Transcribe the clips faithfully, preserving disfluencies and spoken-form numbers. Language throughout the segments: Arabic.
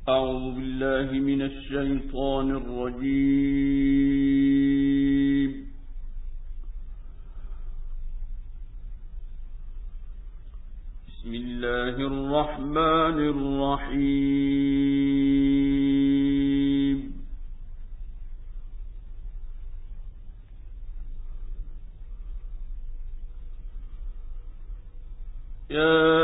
أعوذ بالله من الشيطان الرجيم. بسم الله الرحمن الرحيم. يا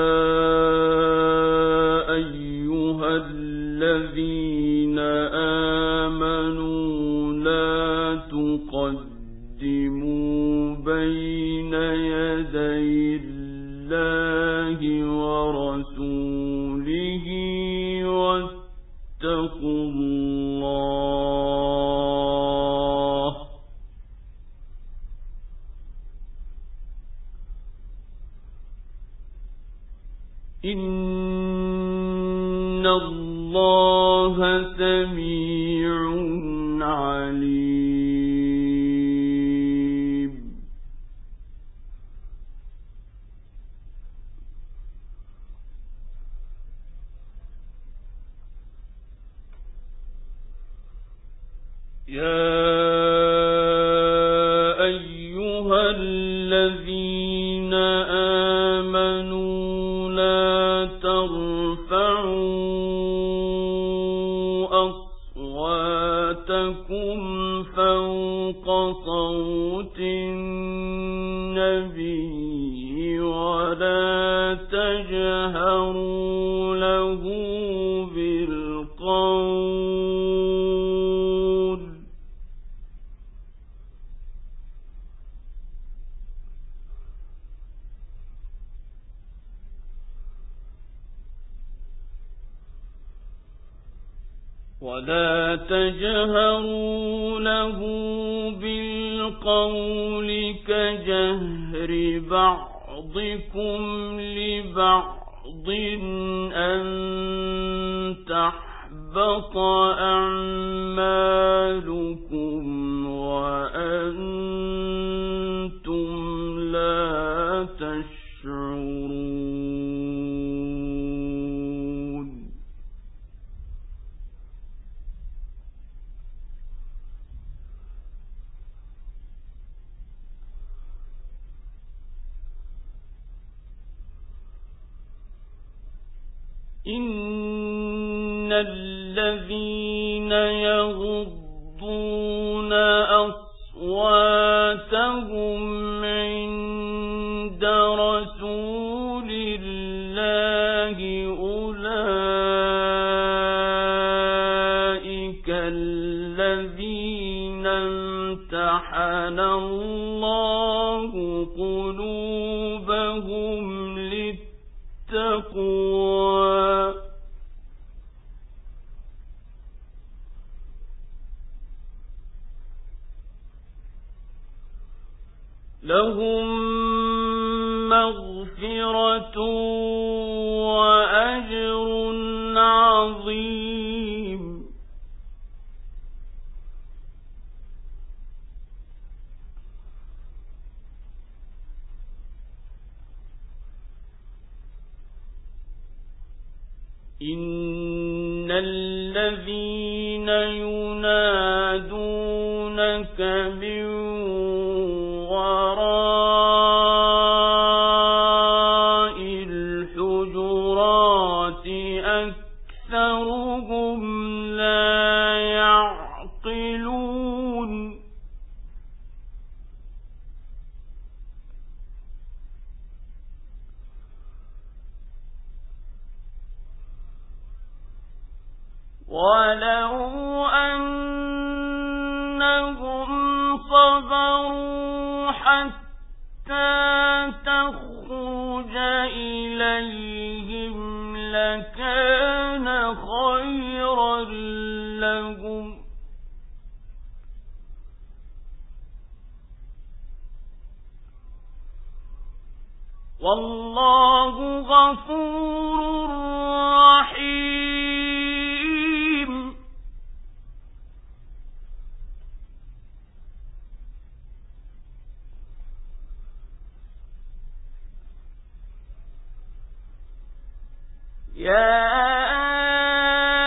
أيها الذين آمنوا لا تقدموا بين يدي الله ورسوله واتقوا الله إن الله سميع عليم. يا أيها الذين آمنوا لا ترفعوا أصواتكم فوق صوت النبي ولا تجهروا له بالقول ولا تجهروا له بالقول كجهر بعضكم لبعض أن تحبط أعمالكم وأنتم لا تشعرون. إن الذين يغضون أصواتهم عند رسول الله أولئك الذين امتحن الله قلوبهم للتقوى لهم مغفرة وأجر عظيم. إن الذين ينادونك من وراء الحجرات أكثرهم لا يعقلون. ولو أنهم صبروا حتى تخرج إليهم لكان خيرا لهم والله غفور رحيم. يا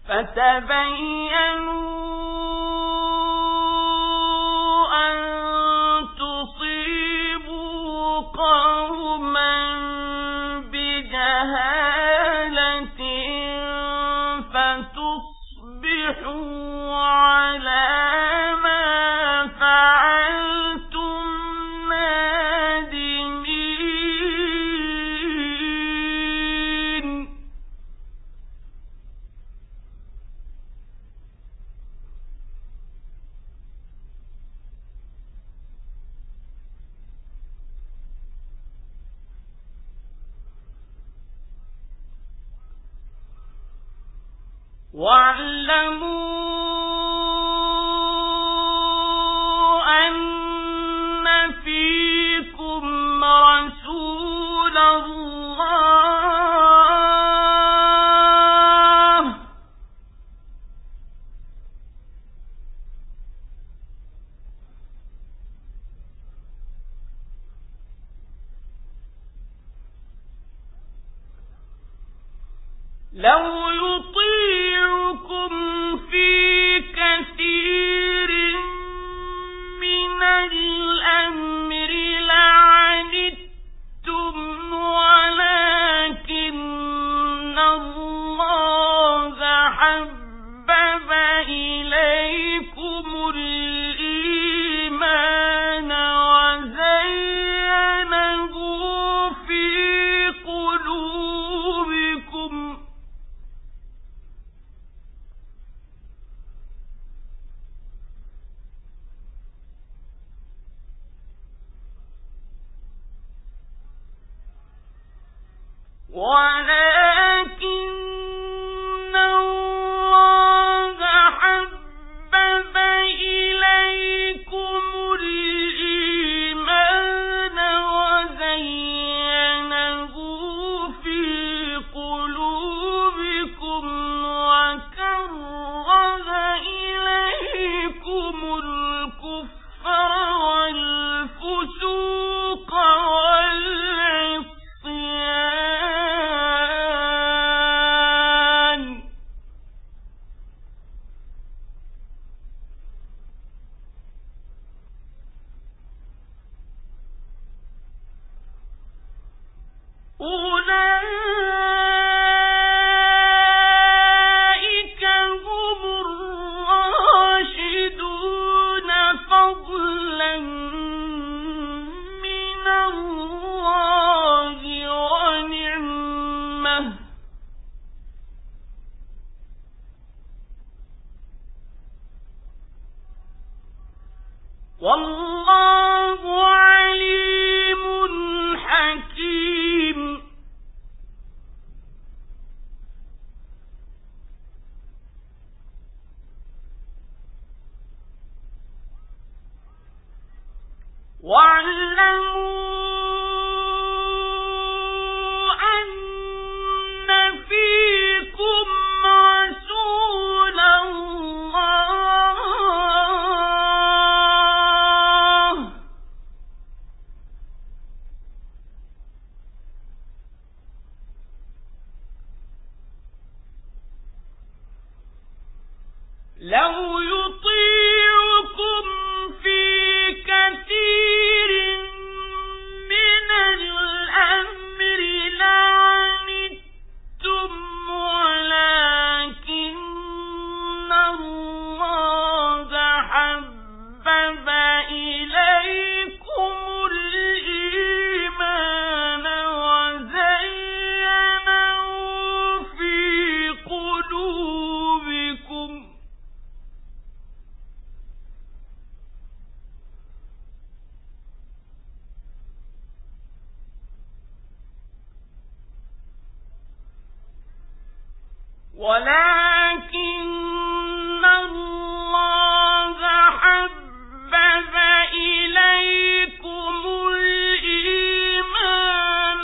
فتبينوا أن تصيبوا قوما بجهالة فتصبحوا على ما فعلتم نادمين. واعلموا أن فيكم رسول الله لو يطيعكم في كثير من الأمر لعنتم ولكن الله حبب إليكم الإيمان وزينه في قلوبكم ولكن الله حبب إليكم الإيمان وزينه في قلوبكم وكره إليكم الكفر والفسوق والعصيان أولئك هم الراشدون فضلا من الله ونعمة والله عليم حكيم. واعلموا أن فيكم رسول الله لو يطيعكم في كثير من الأمر لعنتم ولكن الله حبب إليكم الإيمان وزينه في قلوبكم ولكن الله حبب إليكم الإيمان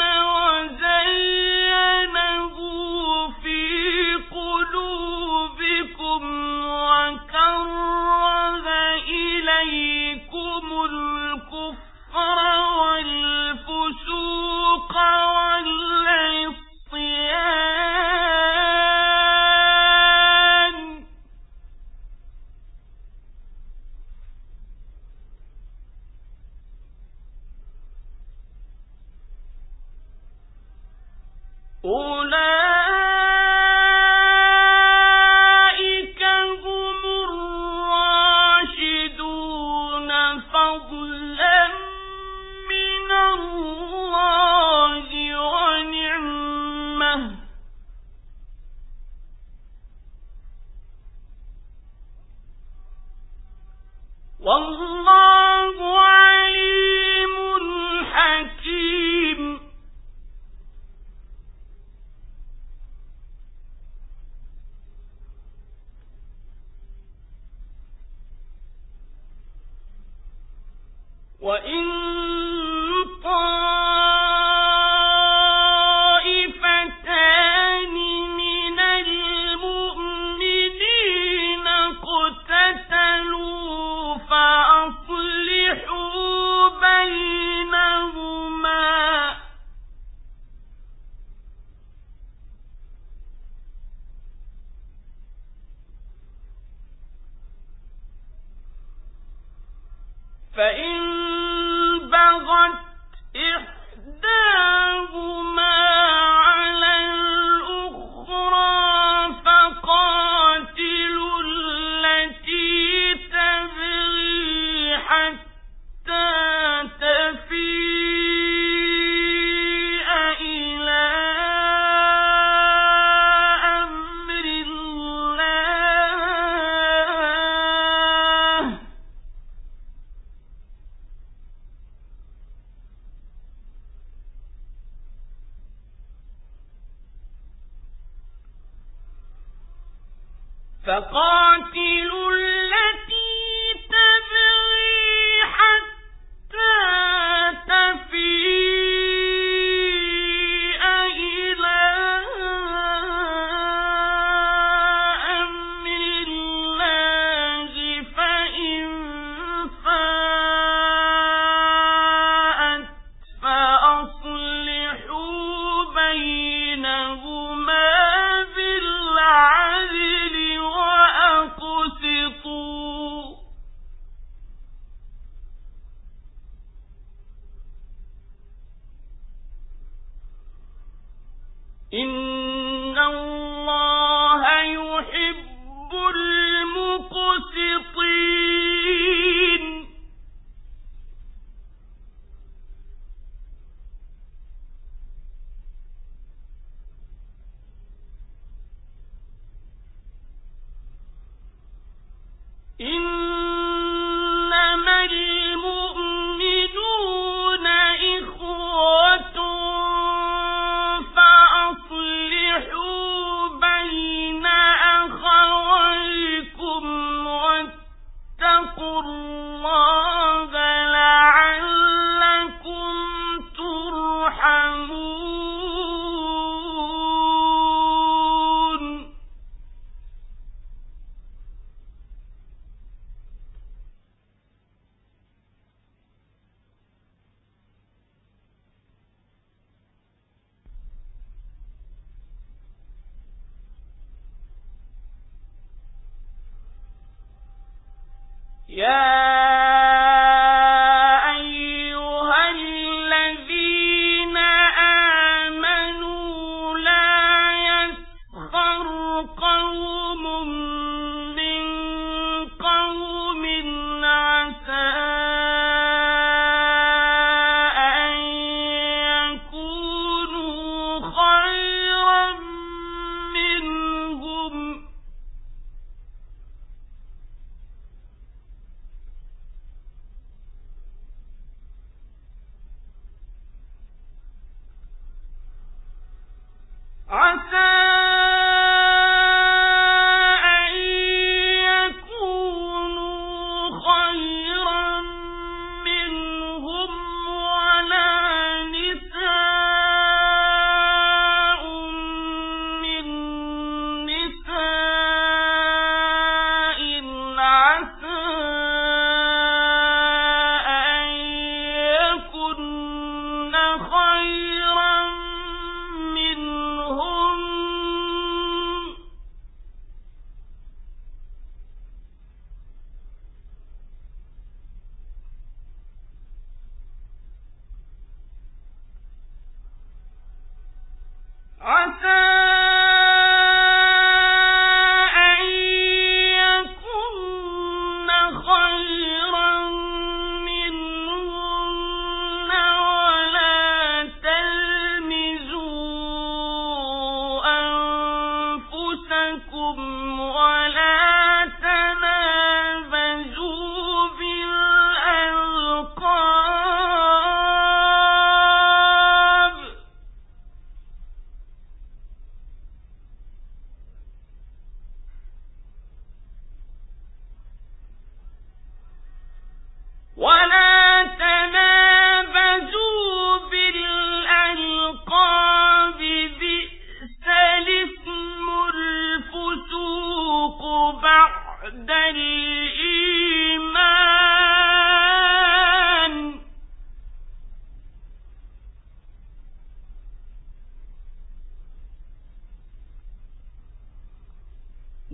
وزينه في قلوبكم وكره إليكم الكفر والفسوق والعصيان أولئك هم الراشدون فضلا من الله ونعمة والله عليم حكيم. وإن طائفتان من المؤمنين اقتتلوا فأصلحوا بينهما فإن بغت إحداهما على الأخرى فقاتلوا التي تبغي حتى تفيء إلى أمر الله فقاتلوا التي تبغي حتى تفيء إلى أمر الله فإن فاءت فأصلحوا بينهما بالعدل وأقسطوا إن الله يحب المقسطين. إنما المؤمنون إخوة فأصلحوا بين أخويكم واتقوا الله لعلكم ترحمون. يا أيها الذين آمنوا لا يسخر قوم من قوم عسى أن يكونوا خيرا منهم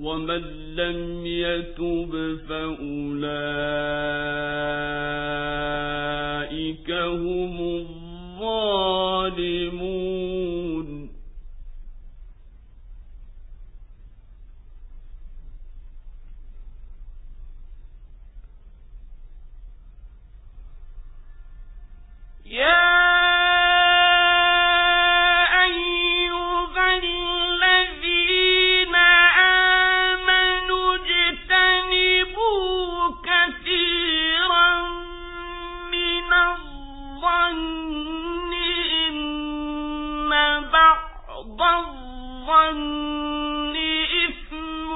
ومن لم يتب فأولئك هم الظالمون. يا الظن إثم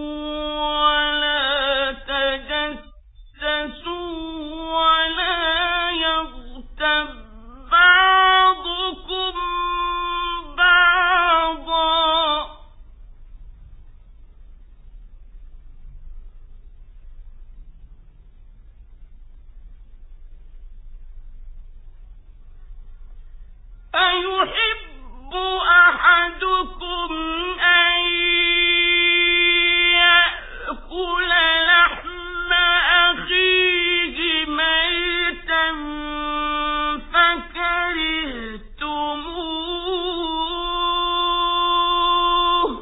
ولا تجسسوا ولا يغتب بعضكم بعضا أيحب أحدكم أن يأكل لحم أخيه ميتا فكرهتموه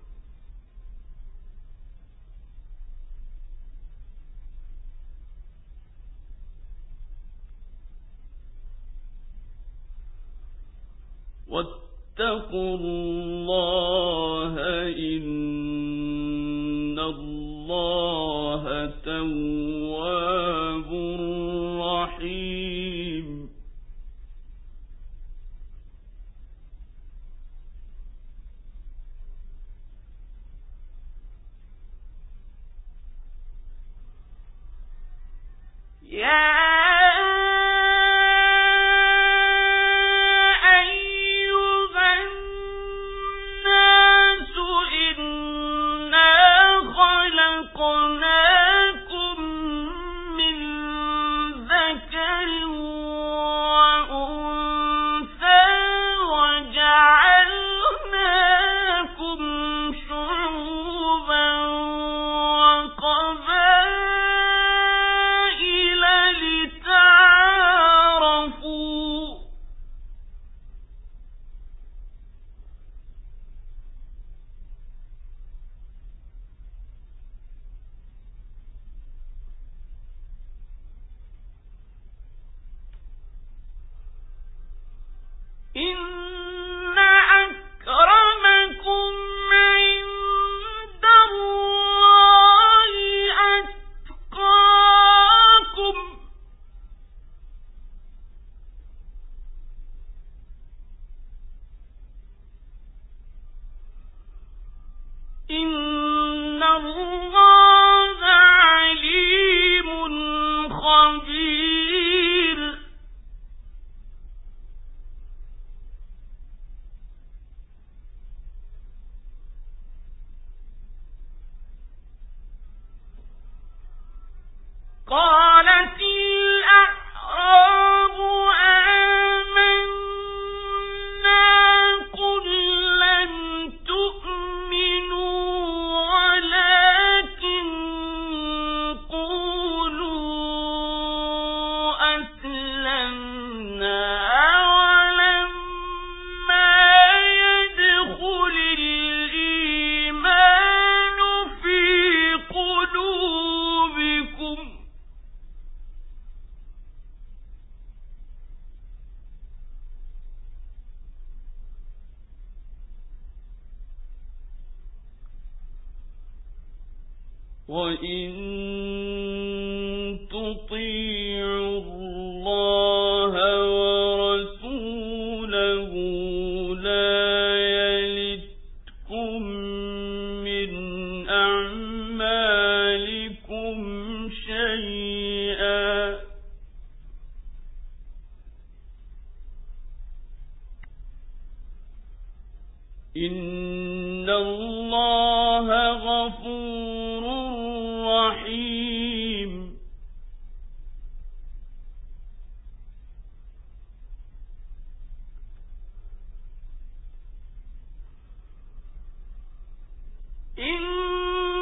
واتقوا الله إن الله تواب رحيم. يا إن أكرمكم عند الله أتقاكم إن الله عليم خبير. قالت الأعراب آمنا قل لم تؤمنوا ولكن قولوا أسلمنا ولما يدخل الإيمان في قلوبكم وإن تطيعوا الله ورسوله لا يلتكم من أعمالكم شيئا إن الله غفور رحيم. إن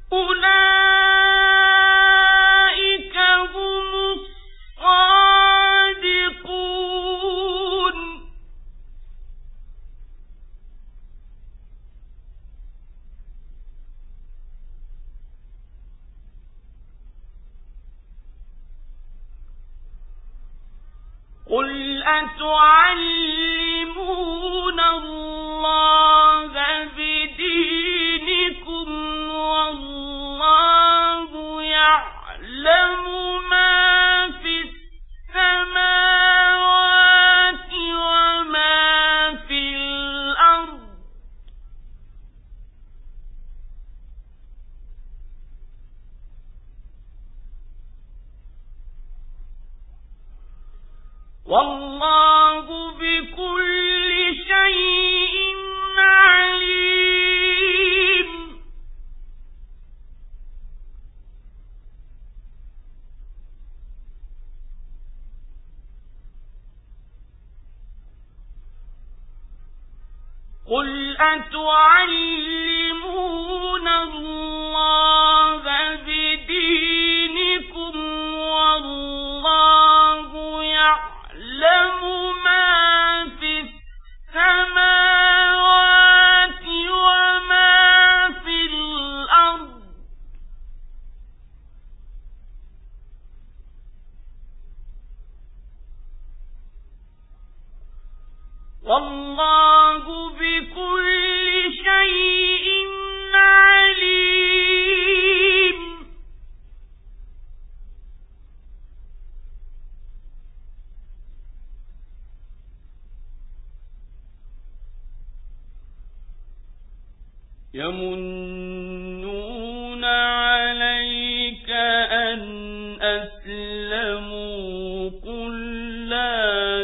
أولئك هم الصادقون. قل أتعلمون الله بدينكم والله يعلم ما في السماوات وما في الأرض والله بكل شيء عليم. قل أتعلمون الله بدينكم والله يعلم ما في السماوات وما في الأرض والله بكل شيء عليم. يمنون عليك أن أسلموا قل لا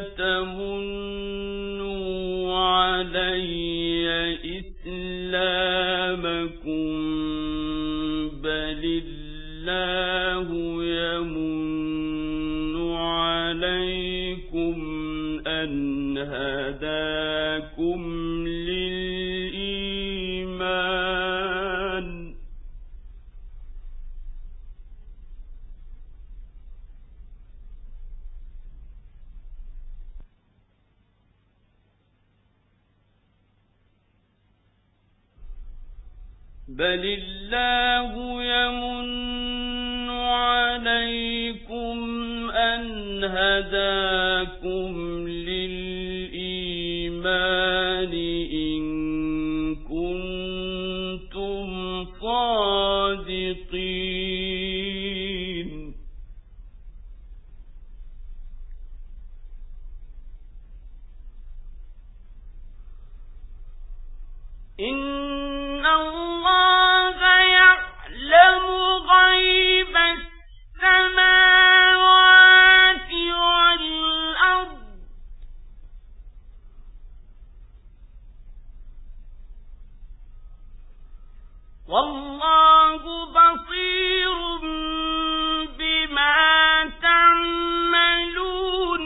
تمنوا علي إسلامكم بل الله يمن عليكم أن هداكم للإيمان بل الله يمن عليكم أن هداكم للإيمان إن كنتم صادقين. إن الله يعلم غيب السماوات والأرض والله بصير بما تعملون.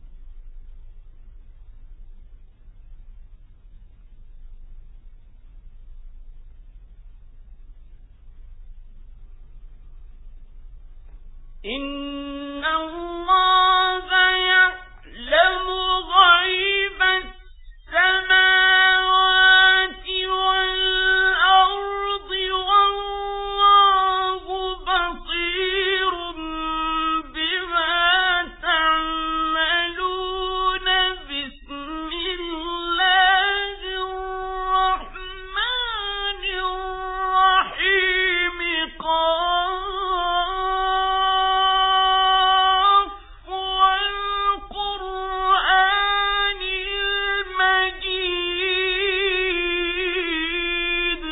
إن الله يعلم غيب السماوات والأرض والله بصير بما تعملون. بسم الله الرحمن الرحيم. قاف والقرآن المجيد.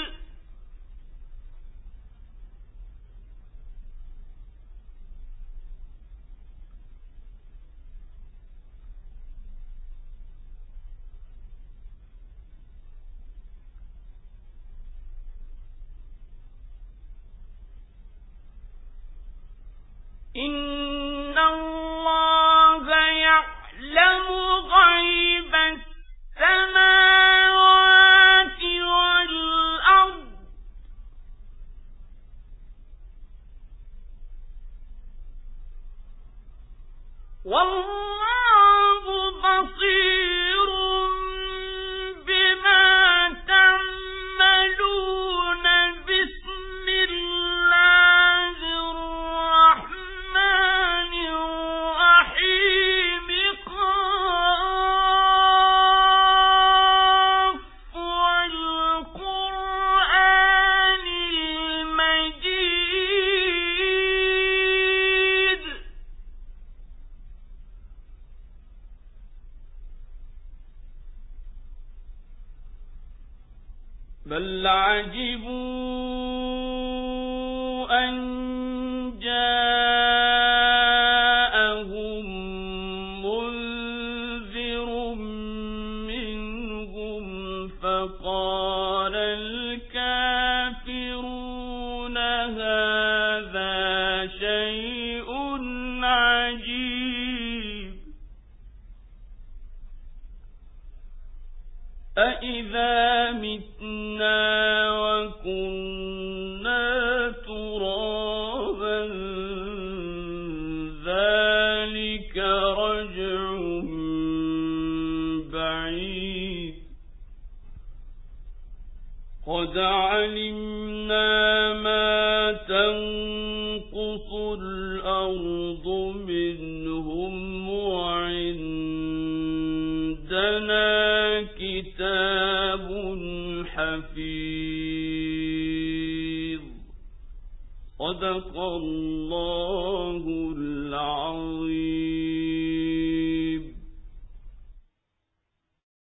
إن الله يعلم غيب السماوات والأرض والله بصير بما تعملون بسم الله الرحمن الرحيم قاف والقرآن المجيد بل عجبوا أن جاءهم منذر منهم فقال الكافرون هذا شيء عجيب أإذا متنا وكنا ترابا ذلك رجع بعيد قد علمنا ما تنقص الأرض منهم وعندنا كتاب حفيظ صدق الله العظيم.